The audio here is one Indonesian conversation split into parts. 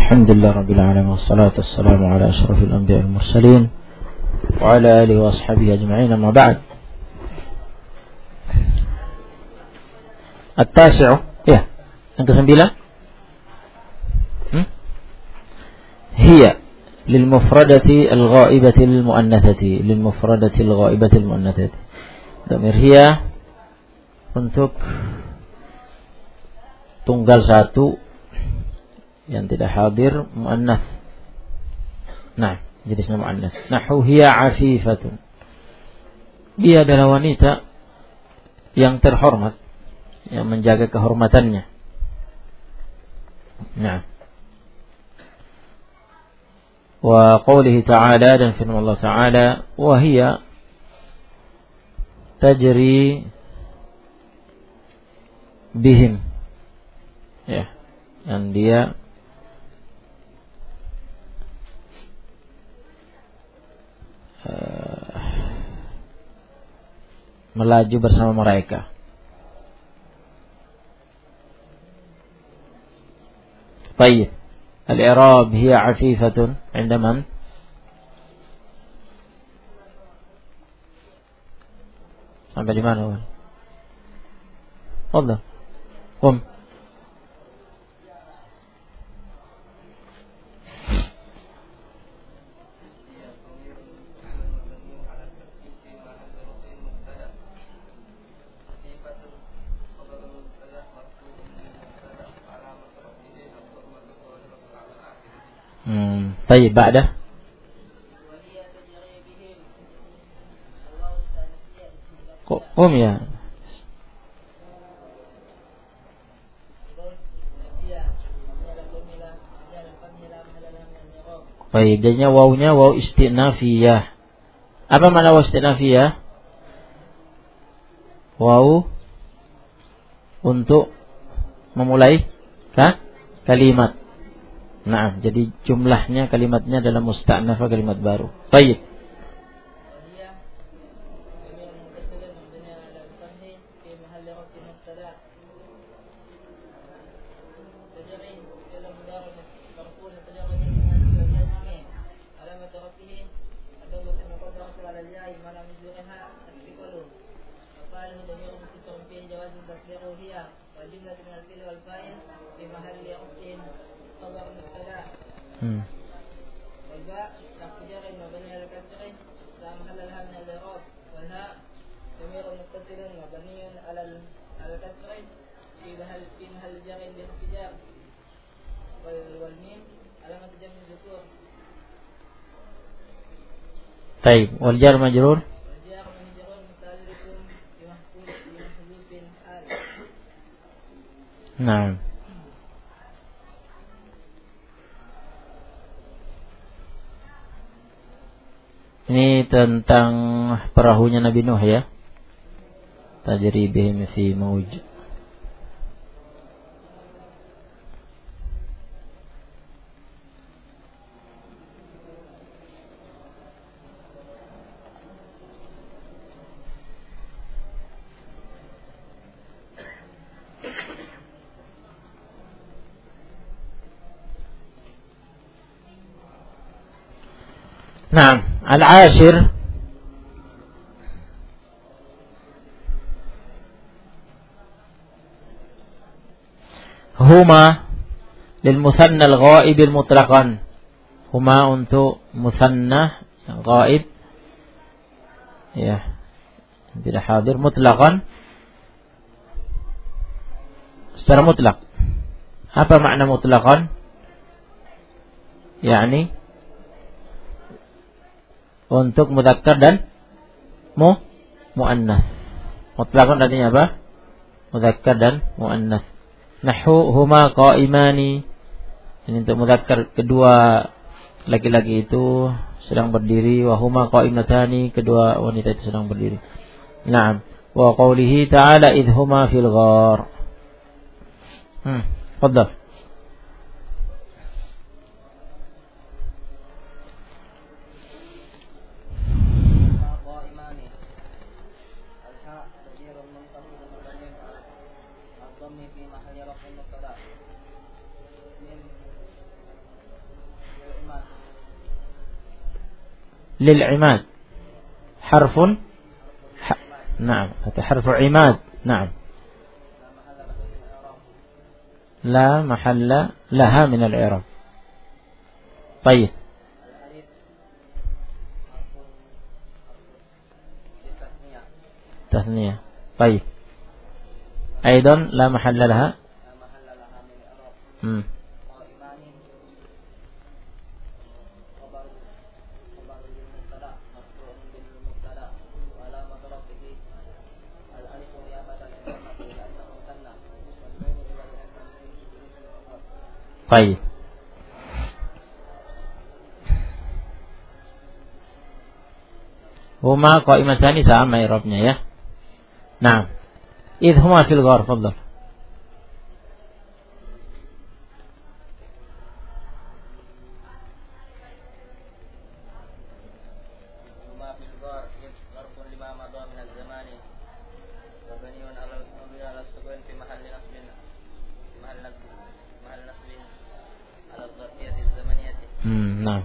Alhamdulillah Rabbil Alamin, wassalatu wassalamu ala ashrafil anbiya wal mursalin wa ala alihi wa ashabihi ajma'in, amma ba'd. At-tasi'u, ya, yang ke-9. Hiya lil mufradati al-ghaibati al-muannatsati, lil mufradati al-ghaibati al-muannatsati. Dhamir hiya untuk tunggal satu yang tidak hadir, muannats. Nah, jenisnya muannats. Nahu hiya afifatun. Dia adalah wanita yang terhormat, yang menjaga kehormatannya. Nah. Wa qawlihi ta'ala, dan firman Allah Ta'ala, wa hiya tajri bihim. Ya, dan dia melaju bersama mereka. Baik. Al-i'rab hiya afifatun 'inda man? Sampai di mana, Wan? Fadhal. Qum. طيب بعده قم يا طيب, jadinya wawunya waw istinafiyah. Apa makna waw istinafiyah? Waw untuk memulai kalimat. Nah, jadi jumlahnya, kalimatnya adalah musta'nafah, kalimat baru. Baik. طيب, والجار مجرور. Nah. Ini tentang perahunya Nabi Nuh, ya. Tajri bihim fi mawj. Nah, al-ashir huma lil muthanna al-ghaib al-mutlaqan. Huma untuk muthanna ghaib, ya, tidak hadir, mutlaqan, secara mutlak. Apa makna mutlaqan? yakni untuk mudzakkar dan muannats. Mutlaqan artinya apa? Mudzakkar dan muannats. Nahu huma qaimani. Ini untuk mudzakkar, kedua laki-laki itu sedang berdiri. Wa huma qaimatani, kedua wanita itu sedang berdiri. Naam. Wa qawlihi ta'ala idh huma fil ghar. Fadhal. للعماد حرف نعم هذا حرف عماد نعم لا محل لها من الإعراب. طيب تثنية. طيب أيضا لا محل لها طيب هما قائمتان sama i'rabnya ya. Nah, idh huma fil ghar, fadhal. Nah.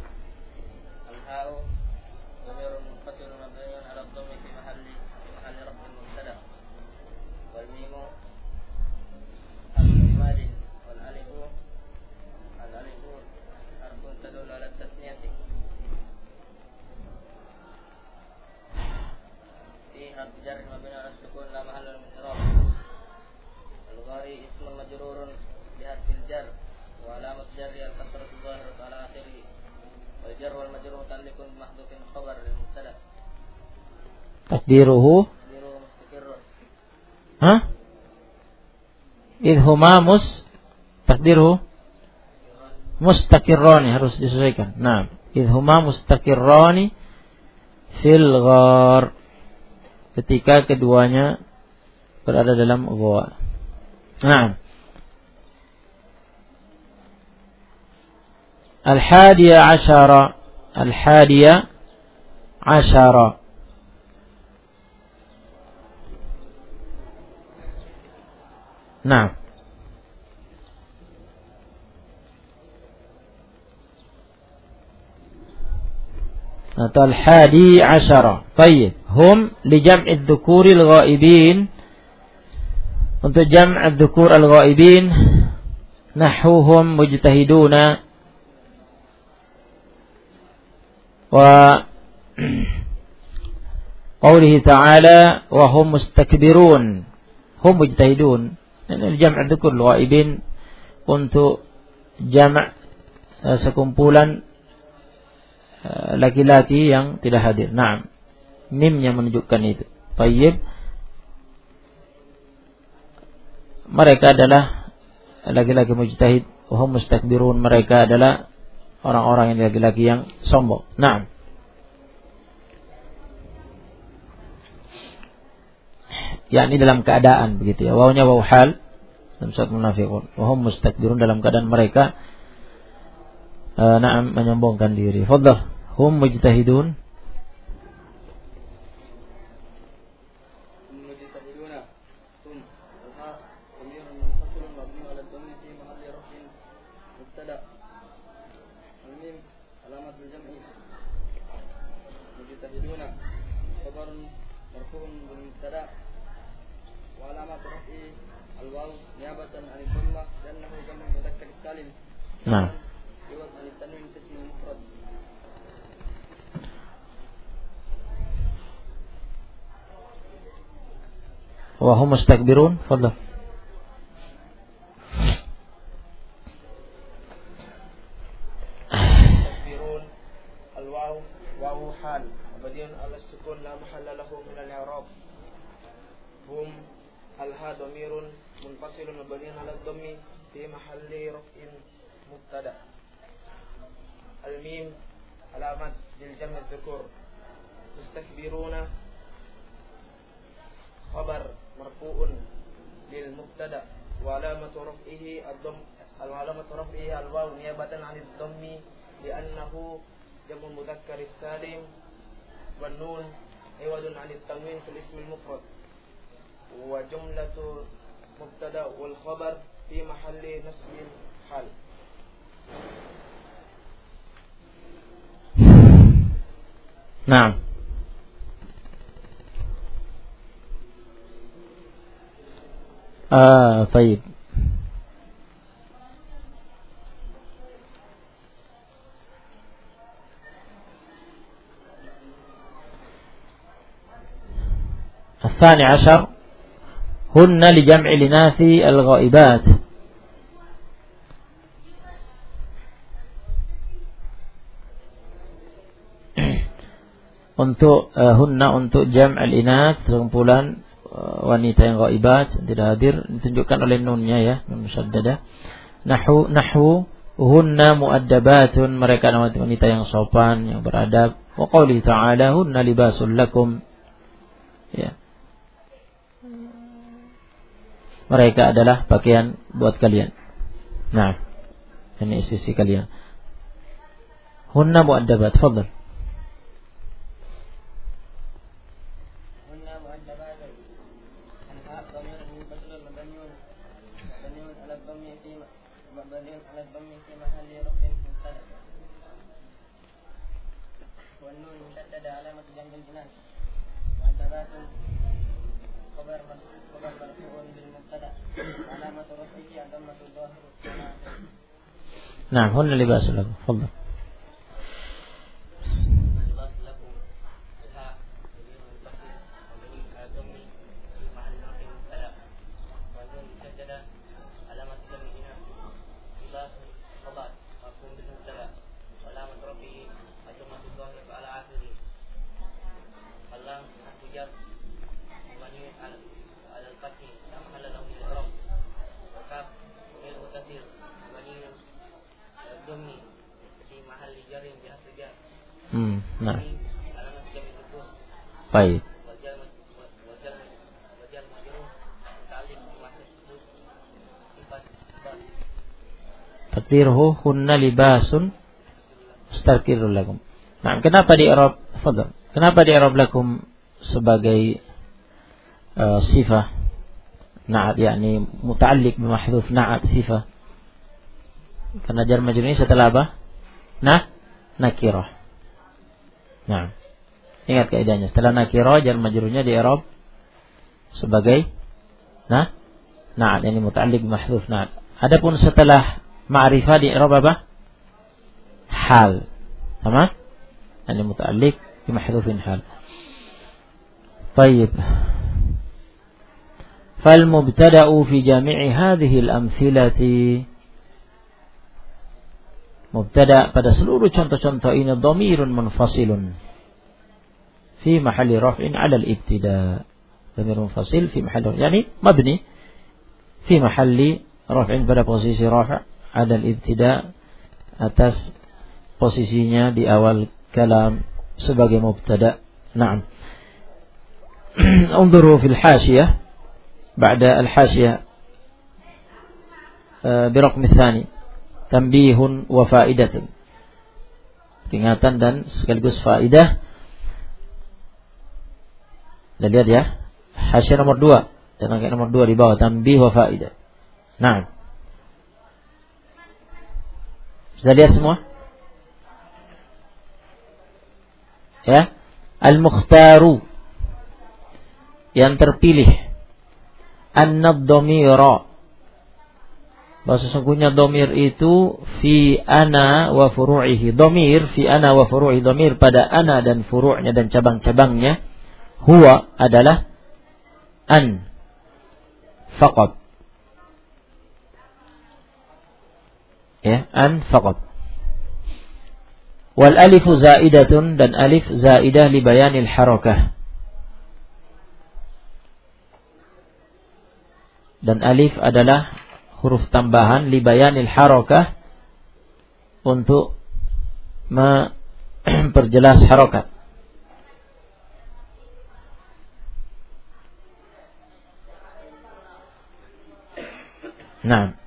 Takdiruhu idhuma takdiruhu mustaqirrani, harus disesuaikan. Nah, idhuma mustaqirrani fil ghar, ketika keduanya berada dalam gua. Nah, al-hadiya ashara Nah, atau al-hadi asyara. Baik, hum li jam'i adh-dhukuril ghaibin, untuk jam' adh-dhukur al-ghaibin, nahwuhum mujtahiduna wa qawlihi ta'ala wa hum mustakbirun. Hum mujtahidun. Ini jam' adh-dhukur al-ghaibin untuk jam' sekumpulan laki-laki yang tidak hadir. Naam. Mimnya menunjukkan itu. Tayyib. Mereka adalah laki-laki mujtahid, wahum mustakbirun, mereka adalah orang-orang yang laki-laki yang sombong. Naam. Yakni dalam keadaan begitu ya. Wawunya wawu hal dalam surat munafiqun. Wahum mustakbirun, dalam keadaan mereka na'am menyombongkan diri. Fadhal. Hum mujtahidun. Nah, wahum mustakbirun. Fadhal. mustakbirun al-waw wawu hal mabniun ala sukun la mahalla lahu min al-i'rab. Hum al-ha dhamirun munfasilun mabniun ala dhammi fi mahalli raf'in mubtada. Al-mim alamat lil jam' adh-dhukur. Mustakbiruna khabar marfu'un lil mubtada wa alamatu raf'ihi ad-dhamm al-alamatu raf'ihi al-waw niyabatan 'anil dhammi li'annahu jam'u mudzakkar salim wan nun iwadun 'anil tanwin fil ism al-mufrad wa jumlatu mubtada wal khabar fi mahalli nasbin hal. Nah. Baik. الثاني عشر هن لجمع الإناث الغائبات. Untuk hunna untuk jam' al-inath, kumpulan wanita yang ghaibat, tidak hadir, ditunjukkan oleh nunnya ya, nun musyaddadah. Nahwu hunna muaddabatun, mereka wanita yang sopan, yang beradab. Wa qouli ta'ala hunna libasul lakum. Ya. Mereka adalah pakaian buat kalian. Nah, ini sisi kalian. Hunna muaddabat, fadhal. Nah, hunna libasul lakum. Fadhal. Nah. Baik. Takdiruhu hunna libasun mustarkirul lakum. Nah, kenapa di i'rab? Fadhal. Kenapa di i'rab lakum sebagai sifah na'at, yakni muta'alliq bi mahdhuf na'at sifah? Karena jar majrur ini setelah apa? Nakirah. Nah, ingat kaidahnya. Setelah nakirah jar majrurnya di i'rab sebagai na'at, yani muta'alliq bi mahdhuf na'at. Adapun setelah ma'rifah di i'rab apa? Hal. Sama? Yani muta'alliq bi mahdhufin hal. Baik. Fal mubtada'u fi jami'i hadhihi al-amthilati, mubtada pada seluruh contoh-contoh ini dhamirun munfasilun fi mahalli raf'in 'ala al-ibtida. Dhamir munfasil fi mahalli, yani mabni fi mahalli raf'in, pada posisi raf' 'ala al-ibtida, atas posisinya di awal kalam sebagai mubtada. Naam. Unzuru fil hashiyah, ba'da al-hashiyah bi raqm ats-tsani, tanbihun wa faidatun, peringatan dan sekaligus faidah. Dan lihat ya, hasyiah nomor 2 dan angka nomor 2 di bawah, tanbih wa faidah. Nah, sudah lihat semua? Ya, al-mukhtaru, yang terpilih, an-dhamira, bahwa sesungguhnya dhamir itu fi ana wa furu'ihi. Dhamir fi ana wa furu'i, dhamir pada ana dan furu'nya dan cabang-cabangnya. Huwa adalah an faqat. Ya, an faqat. Wal alifu zaidatun, dan alif zaidah li bayanil harakah. Dan alif adalah huruf tambahan li bayanil harakah, untuk memperjelas harakat. Nah,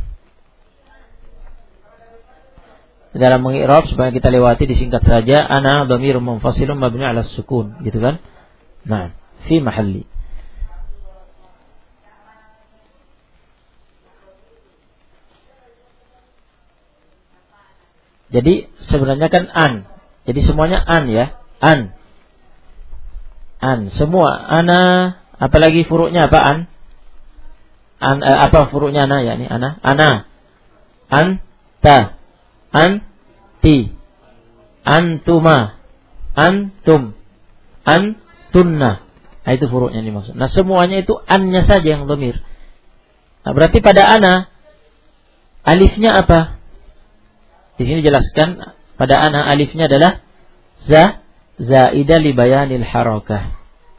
dalam mengi'rab supaya kita lewati, disingkat saja, ana dhamirun munfasilun mabni 'ala sukun, gitu kan? Nah, fi mahalli. Jadi sebenarnya kan an. Jadi semuanya an ya. An. Semua ana, apalagi furuknya apa an? Apa furuknya ana yakni ana? Ana. Anta. Anti. Antuma. Antum. Antunna. Nah, itu furuknya dimaksud. Nah, semuanya itu annya saja yang dhamir. Nah, berarti pada ana alifnya apa? Di sini jelaskan pada ana alifnya adalah zaidah li bayanil harakah.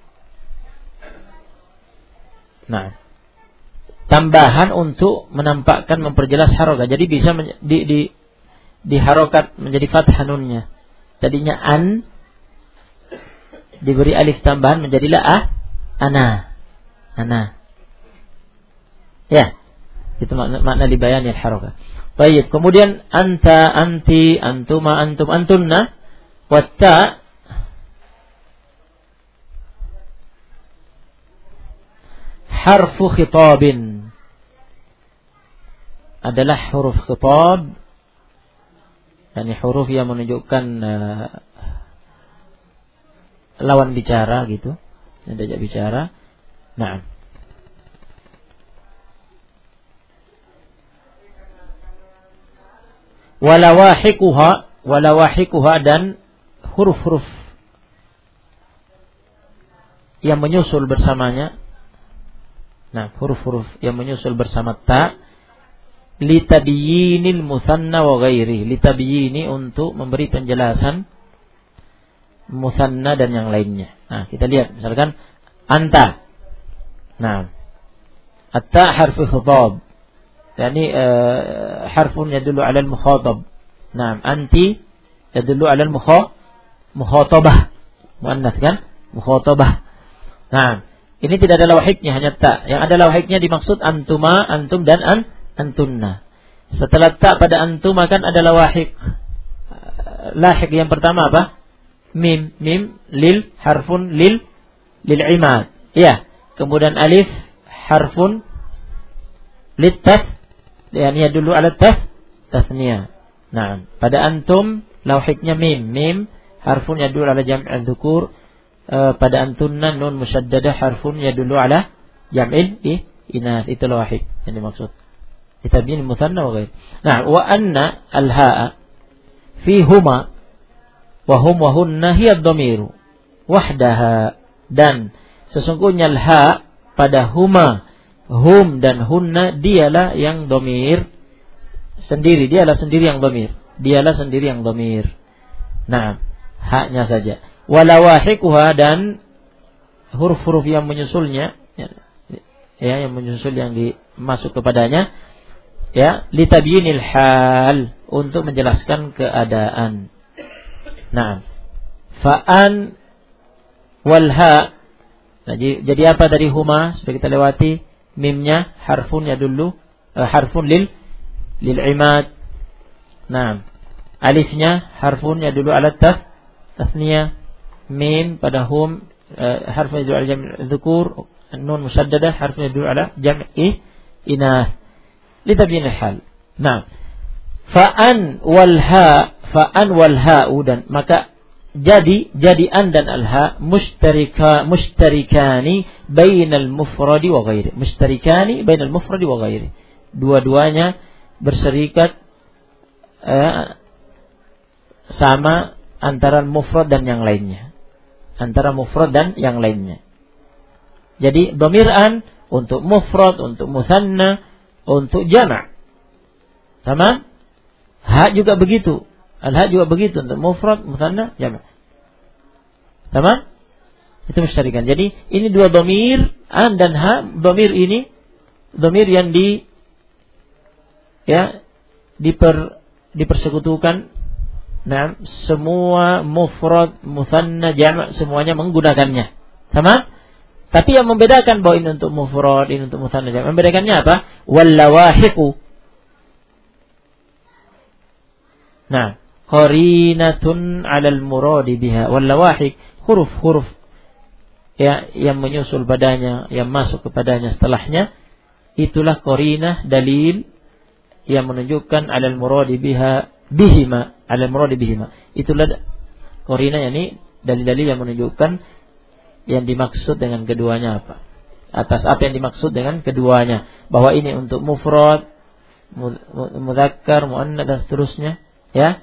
Nah, tambahan untuk menampakkan memperjelas harakah. Jadi bisa di harokat menjadi fathah nunnya. Tadinya an diberi alif tambahan menjadilah ana. Ya, itu makna li bayanil harakah. Baik, kemudian anta, anti, antuma, antum, antunna, watta harfu khitabin adalah huruf khitab, yakni huruf yang menunjukkan lawan bicara gitu, yang diajak bicara. Nah, walawahikuha dan huruf-huruf yang menyusul bersamanya. Nah, huruf-huruf yang menyusul bersama ta litabyinil mutsanna wa ghairi. Litabyini untuk memberi penjelasan mutsanna dan yang lainnya. Nah, kita lihat misalkan anta. Nah, atta harfu khitab. Yani harfun yadullu 'ala al-mukhatab. Nah, anti yadullu 'ala al-mukhatabah. Muannats kan? Mukhatabah. Nah, ini tidak ada lawahiknya, hanya ta. Yang ada lawahiknya dimaksud antuma, antum dan antunna. Setelah ta pada antuma kan ada lawahik. Lahik yang pertama apa? Mim lil harfun lil imad. Ya. Kemudian alif harfun litas, yani dulu ala tasniyah. Nah, pada antum lawahiknya mim harfun yadullu ala jam'il dzukur. Pada antunna nun musyaddadah harfun yadullu ala jam'il inath. Itu lawahik yang dimaksud. Litabyin mutsanna wa ghair. Nah, wa anna al-ha'a fi huma wa hum wa hunna hiya ad-dhamiru wahdaha, dan sesungguhnya al-ha pada huma, hum dan hunna dialah yang dhamir sendiri, dialah sendiri yang dhamir. Nah, haknya saja. Walawahikuha dan huruf-huruf yang menyusulnya, ya, yang menyusul yang dimasuk kepadanya, ya, litabyinil hal, untuk menjelaskan keadaan. Nah, fa'an walha. Nah, jadi apa dari huma? Sudah kita lewati. Mimnya harfun yadullu harfun lil imad. Nah, alifnya harfun yadullu ala tasniyah. Mim pada hum harfun yadullu ala jam' dzukur. Nun musyaddadah harfun yadullu ala jam'i inath. Litabyin hal. Nah, fa'an walha dan maka jadi an dan alha mushtarikani bainal mufradi wa ghairi. Mushtarikani bainal mufradi wa ghairi. Dua-duanya berserikat sama antara mufrad dan yang lainnya. Jadi dhamir an untuk mufrad, untuk mutsanna, untuk jama'. Sama? Ha juga begitu. Al-ha juga begitu untuk mufrad, mutsanna, jama'. Sama? Itu musytarikan. Jadi ini dua dhamir, an dan ha. Dhamir ini dhamir yang dipersekutukan. Nah, semua mufrad, mutsanna, jama' semuanya menggunakannya. Sama? Tapi yang membedakan bahwa ini untuk mufrad, ini untuk mutsanna, jama'. Membedakannya apa? Wallawahiqu. Nah, qarinatun 'alal muradi biha. Wallawahiq, huruf-huruf ya yang menyusul padanya, yang masuk kepadanya setelahnya, itulah qarinah, dalil yang menunjukkan 'alal muradi biha bihima, 'alal muradi bihima. Itulah qarinah, yakni dalil-dalil yang menunjukkan yang dimaksud dengan keduanya apa. Atas apa yang dimaksud dengan keduanya, bahwa ini untuk mufrad, mudzakkar, muannats dan seterusnya, ya.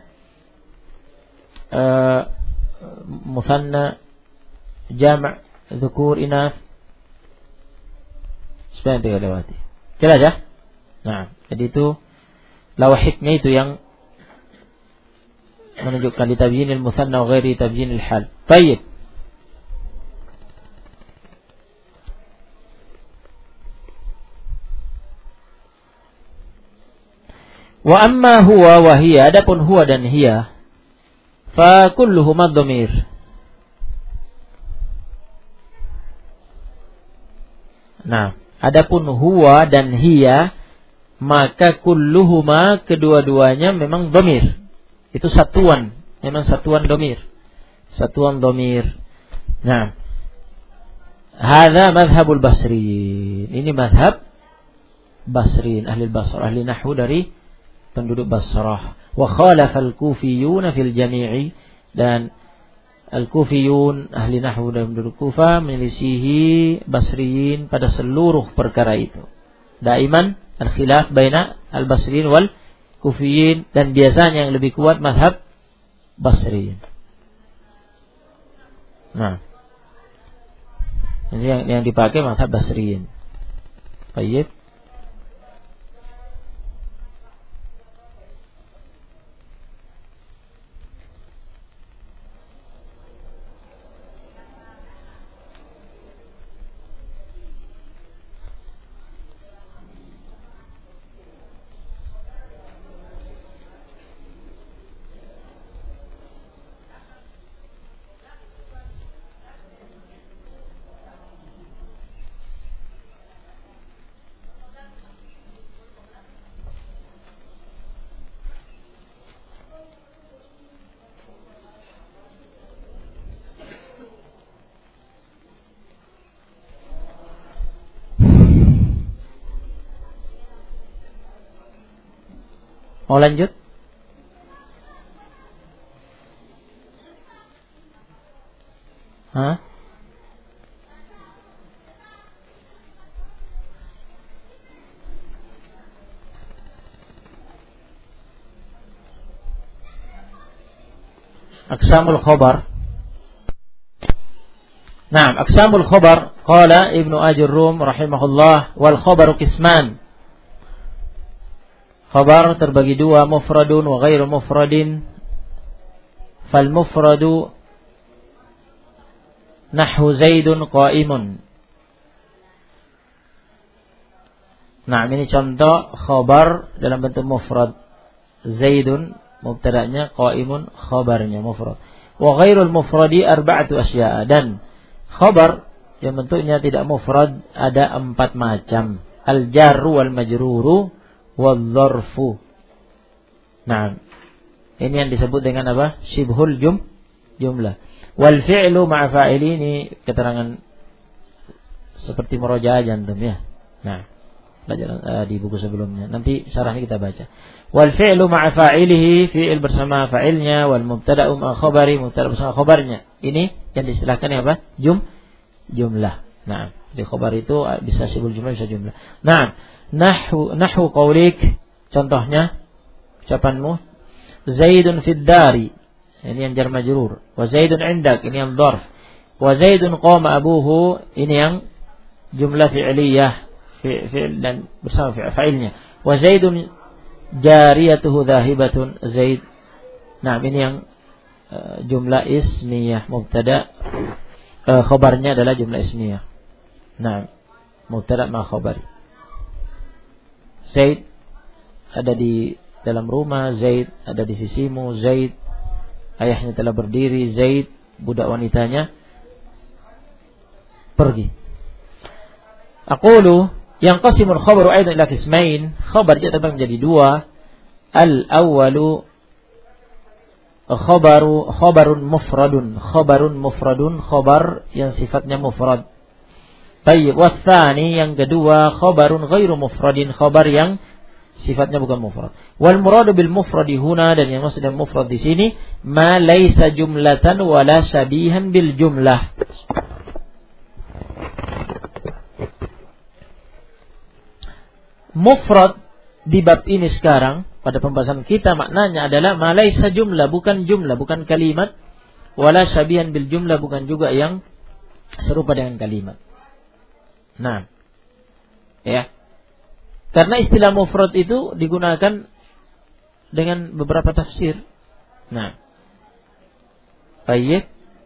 Musanna, jama', dzukur, inath. Supaya tidak lewati. Jelas ya? Nah, jadi itu lawahiknya itu yang menunjukkan litabjinil musanna wa ghairi tabjinil hal. Baik. Wa amma huwa wa hiya, adapun huwa dan hiya, fa kulluhuma dhamir. Nah, adapun huwa dan hiya, maka kulluhuma, kedua-duanya memang dhamir. Itu satuan, memang satuan dhamir. Satuan dhamir. Nah, hadza madhhabul basriyin. Ini madhab basriyin, ahli Basrah, ahli nahwu dari penduduk Basrah. Wa khalafa al-kufiyun fil jami'i, dan al-kufiyun ahli nahwu dan penduduk Kufah menyelisihi basriyin pada seluruh perkara itu. Daiman al-khilaf baina al-basriyin wal kufiyin, dan biasanya yang lebih kuat mazhab basriyin. Nah, yang dipakai mazhab basriyin. Baik. Mau lanjut? Hah? Aqsamul khabar. Nah, aqsamul khabar, qala Ibnu Ajurrum rahimahullah, wal khabaru qisman. Khabar terbagi dua, mufradun wa ghairu mufradin. Fal mufradu nahwu Zaidun qa'imun. Nah, ini contoh khabar dalam bentuk mufrad. Zaidun mubtada'nya, qa'imun khabarnya mufrad. Wa ghairul mufradi arba'atu asya'a, dan khabar yang bentuknya tidak mufrad ada 4 macam. Al-jarru wal majruru wal-dzarfu. Nah, ini yang disebut dengan apa? Syibhul jumlah. Wal fi'lu ma'a fa'ili, ini keterangan seperti murojaah jantum ya. Nah, pelajaran di buku sebelumnya. Nanti syarahnya kita baca. Wal fi'lu ma'a fa'ilihi, fi'il bersama fa'ilnya, wal mubtada'u ma'a khabari, mubtada' bersama khabarnya. Ini yang distilahkan apa? Jumlah. Nah, di khabar itu bisa syibhul jumlah, bisa jumlah. Nah, Nahwu qaulik, contohnya ucapanmu, Zaidun fid dari, ini yang jar majrur. Wa Zaidun indak, ini yang dzarf. Wa Zaidun qama abuhu, ini yang jumlah fi'liyah, fi'il dan bersama fa'ilnya. Wa Zaidun jariyatuhu dhahibatun Zaid. Nah, ini yang jumlah ismiyah, mubtada, khabarnya adalah jumlah ismiyah. Nah, mubtada ma khabari. Zaid ada di dalam rumah, Zaid ada di sisimu, Zaid ayahnya telah berdiri, Zaid budak wanitanya pergi. Aqulu yang qasimul khabaru aidan ila qismain, khabar juga terbagi menjadi 2. Al-awwalu khabarun mufradun, khabar yang sifatnya mufrad. Baik, watsani, yang kedua, khabarun ghairu mufradin, khabar yang sifatnya bukan mufrad. Wal muradu bil mufradi huna, dan yang maksud dengan mufrad di sini ma laisa jumlatan wala shabihan bil jumlah. Mufrad di bab ini sekarang pada pembahasan kita maknanya adalah ma laisa jumlah, bukan jumlah, bukan kalimat, wala shabihan bil jumlah, bukan juga yang serupa dengan kalimat. Nah, ya. Karena istilah mufrad itu digunakan dengan beberapa tafsir. Nah, baik.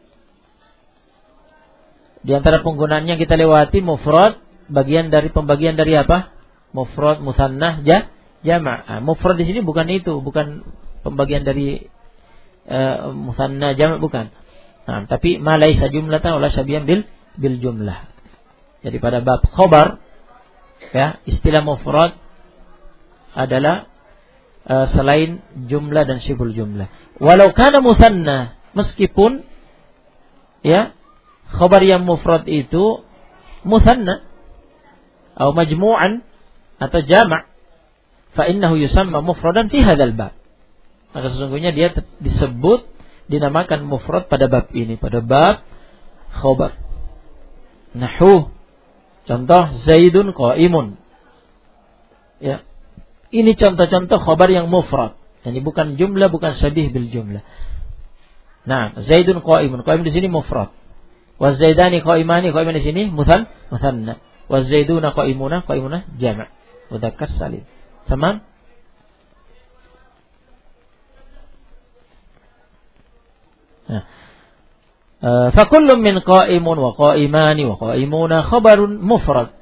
Di antara penggunaannya kita lewati mufrad, pembagian dari apa? Mufrad, mutsanna, jama'. Mufrad di sini bukan itu, bukan pembagian dari mutsanna, jama', bukan. Nah, tapi ma laisa jumlatan wala syabihan bil jumlah. Jadi pada bab khabar, ya, istilah mufrad adalah selain jumlah dan syibhul jumlah. Walau kana mutsanna, meskipun ya khabar yang mufrad itu mutsanna atau majmu'an atau jama', fa innahu yusamma mufradan fi hadzal bab. Maka sesungguhnya dia disebut, dinamakan mufrad pada bab ini, pada bab khabar. Nahu, contoh Zaidun qaimun. Ya. Ini contoh-contoh khabar yang mufrad. Jadi bukan jumlah, bukan syabih bil jumlah. Nah, Zaidun qaimun. Qaim di sini mufrad. Wa Zaidani qaimani, qaiman di sini mutsanna. Wa Zaiduna qaimuna jama', mudzakkar salim. Tamam? Nah. Fakullun min qaimun wa qaimani wa qaimuna khabarun mufrad.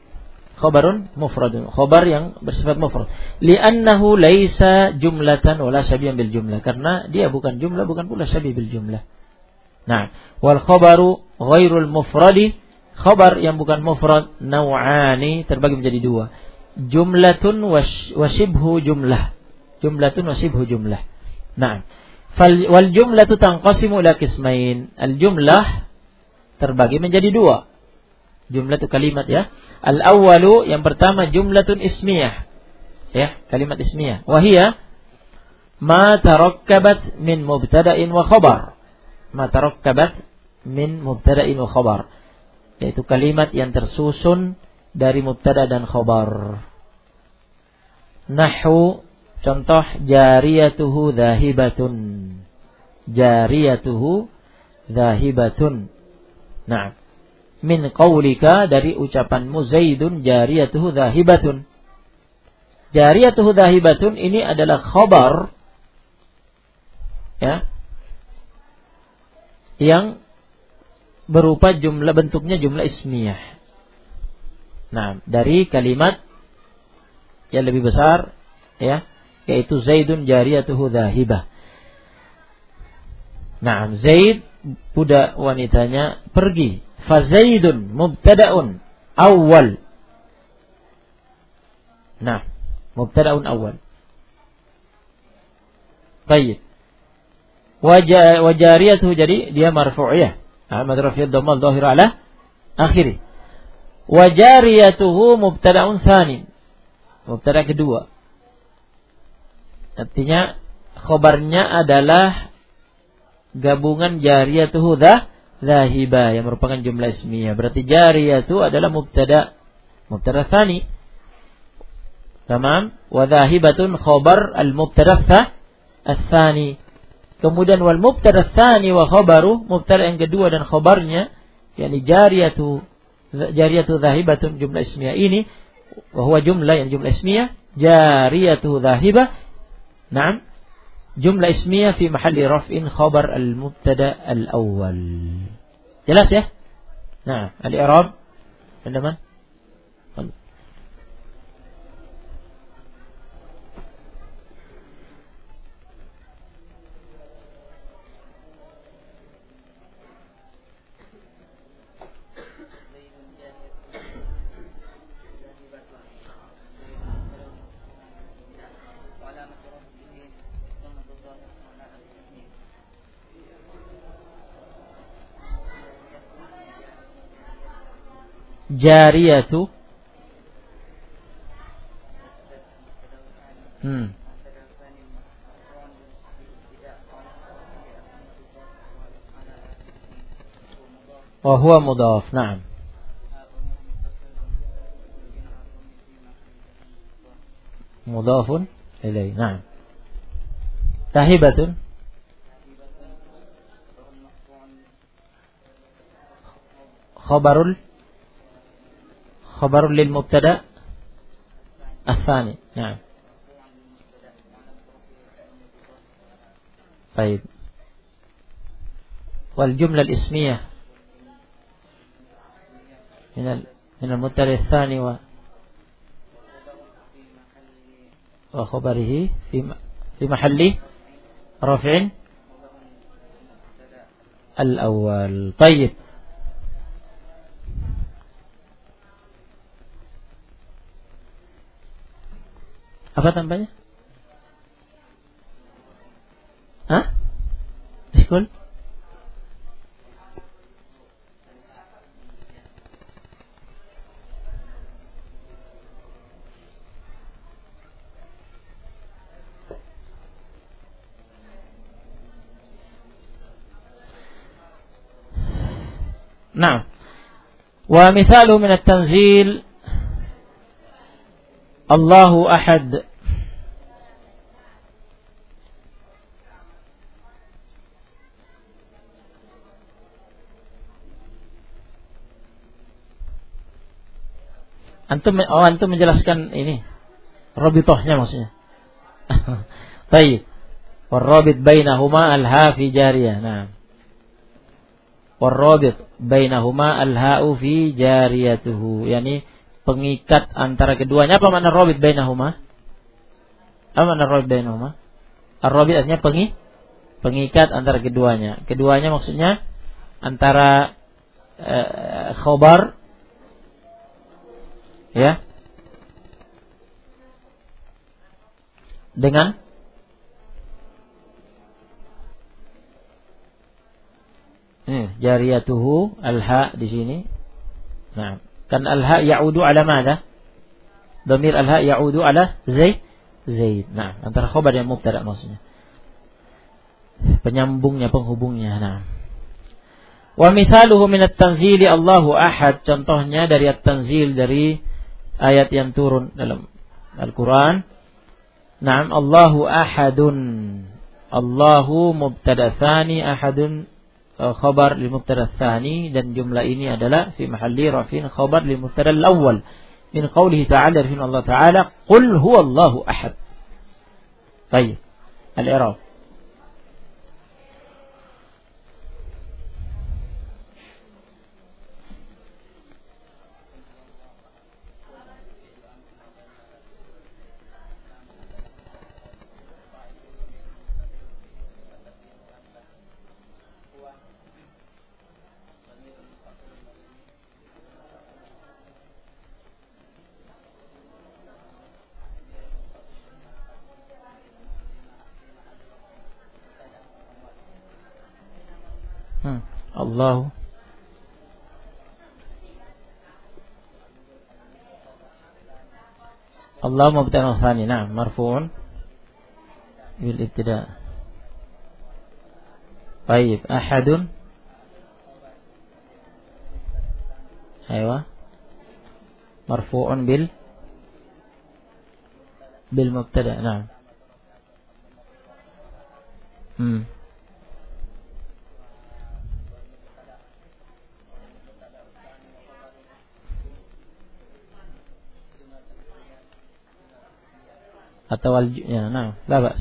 Khabar yang bersifat mufrad. Li'annahu laisa jumlatan wala syabihan bil jumlah. Karena dia bukan jumlah, bukan pula syabih bil jumlah. Nah, wal khabaru ghairul mufradi, khabar yang bukan mufrad naw'ani, terbagi menjadi dua. Jumlatun wa shibhu jumlah. Jumlatun wa shibhu jumlah. Nah, wal jumlatu tanqasimu ila qismain. Al jumlah terbagi menjadi dua. Jumlah itu kalimat, ya. Al awwalu, yang pertama, jumlatun ismiyah. Ya, kalimat ismiyah. Wa hiya ma tarakkabat min mubtada'in wa khabar. Ma tarakkabat min mubtada'in wa khabar. Yaitu kalimat yang tersusun dari mubtada dan khabar. Nahwu, contoh jariyatuhu dhahibatun. Jariyatuhu dhahibatun. Nah, min qaulika, dari ucapanmu Zaidun jariyatuhu dhahibatun. Jariyatuhu dhahibatun ini adalah khabar, ya, yang berupa jumlah, bentuknya jumlah ismiyah. Nah, dari kalimat yang lebih besar, ya, yaitu Zaidun jariyatuhu dhahibah. Nah, Zaid, budak wanitanya, pergi. Fa Zaidun mubtada'un awal. Nah, mubtada'un awal. Baik. Wa jariyatuhu, jadi dia marfu'iyah. Madrufiyah dhamma dhahir ala akhirih. Wa jariyatuhu mubtada'un tsani. Mubtada' kedua. Artinya khabarnya adalah gabungan jariyatuhu dhahibah yang merupakan jumlah ismiyah. Berarti jariyatu adalah mubtada' tsani. Tamam? Wa dhahibatun khabar al-mubtada' tsani. Kemudian wal mubtada' tsani wa khabaru, mubtada' yang kedua dan khabarnya, yakni jariyatu dhahibatun, jumlah ismiyah ini, wa huwa jumlah, yang jumlah ismiyah, jariyatu dhahibah. Naam, jumlah ismiyah fi mahalli raf'in khabar al-mubtada' al-awwal. Jelas, ya? Nah, al-i'rab, teman-teman. Jariyatu وهو مضاف. نعم. مضاف إليه. نعم. تهبة خبر للمبتدأ الثاني. نعم. طيب. والجملة الاسمية من المبتدأ الثاني وخبره في محل رفع الأول. طيب. Apa tambahnya? Hah? Iskul? نعم. ومثاله من التنزيل الله أحد. Antum menjelaskan ini rabithahnya maksudnya. Baik. Warabit bainahuma al-ha fi jariyah. Nah. Warabit bainahuma al-ha'u fi jariyatuhu. Yani pengikat antara keduanya. Apa makna rabit bainahuma? Apa makna rabit bainahuma? Ar-rabit artinya pengikat antara keduanya. Keduanya maksudnya antara khabar ya dengan jariyatuhu al-ha di sini. Nah, kan al-ha ya'udu ala mana? Dhamir al-ha ya'udu ala Zaid. Nah, antara khabar dan mubtada maksudnya. Penyambungnya, penghubungnya. Nah. Wa mithaluhu min at-tanzili Allahu ahad. Contohnya dari at-tanzil, dari ayat yang turun dalam Al-Quran. Naam, Allahu ahadun. Allahu mubtada tsani, ahadun khabar li mubtada tsani, dan jumlah ini adalah fi mahalli rafin khabar li mubtada al-awwal min qawlihi ta'ala, firman Allah Ta'ala, qul huwallahu ahad. Baik. Al-i'rab. Allah Allah mubtada tsani. Nah, marfu'un bil ibtida. Baik, ahadun. Aywa. Marfu'un bil mubtada. Nah. Atau ya, nah, la ba's.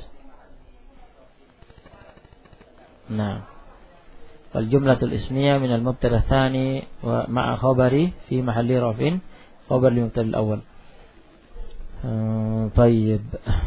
Nah. Wal jumlatul ismiyah min al-mubtada tsani wa ma'a khabari fi mahalli raf'in khabar li mubtada al-awwal. Tayyib.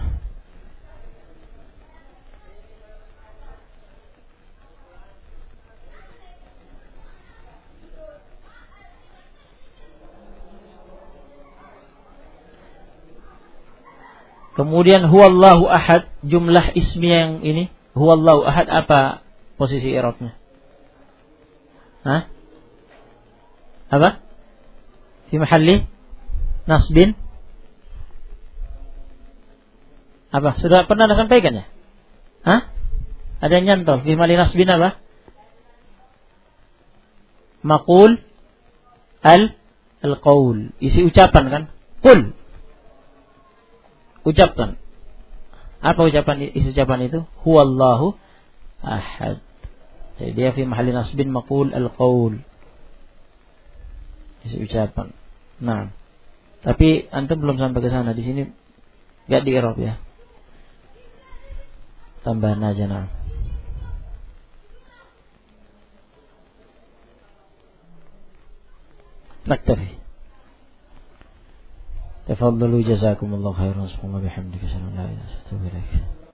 Kemudian huwallahu ahad, jumlah ismiyah yang ini huwallahu ahad, apa posisi i'rabnya? Hah? Apa? Fi mahalli nasbin. Apa? Sudah pernah Anda sampaikan ya? Hah? Ada yang nyantol. Fi mahali nasbin apa? Maqul al-qaul. Isi ucapan kan? Qul. Ucapkan. Apa isi ucapan itu? Huwallahu ahad. Jadi dia fi mahali nasbin maqul al-qaul. Isi ucapan. Nah. Tapi antum belum sampai ke sana. Di sini enggak di-i'rab ya. Tambahan aja nah. نكتفي تفضلوا جزاكم الله خيرا سبحانه وبحمدك اشهد ان لا اله الا انت استغفرك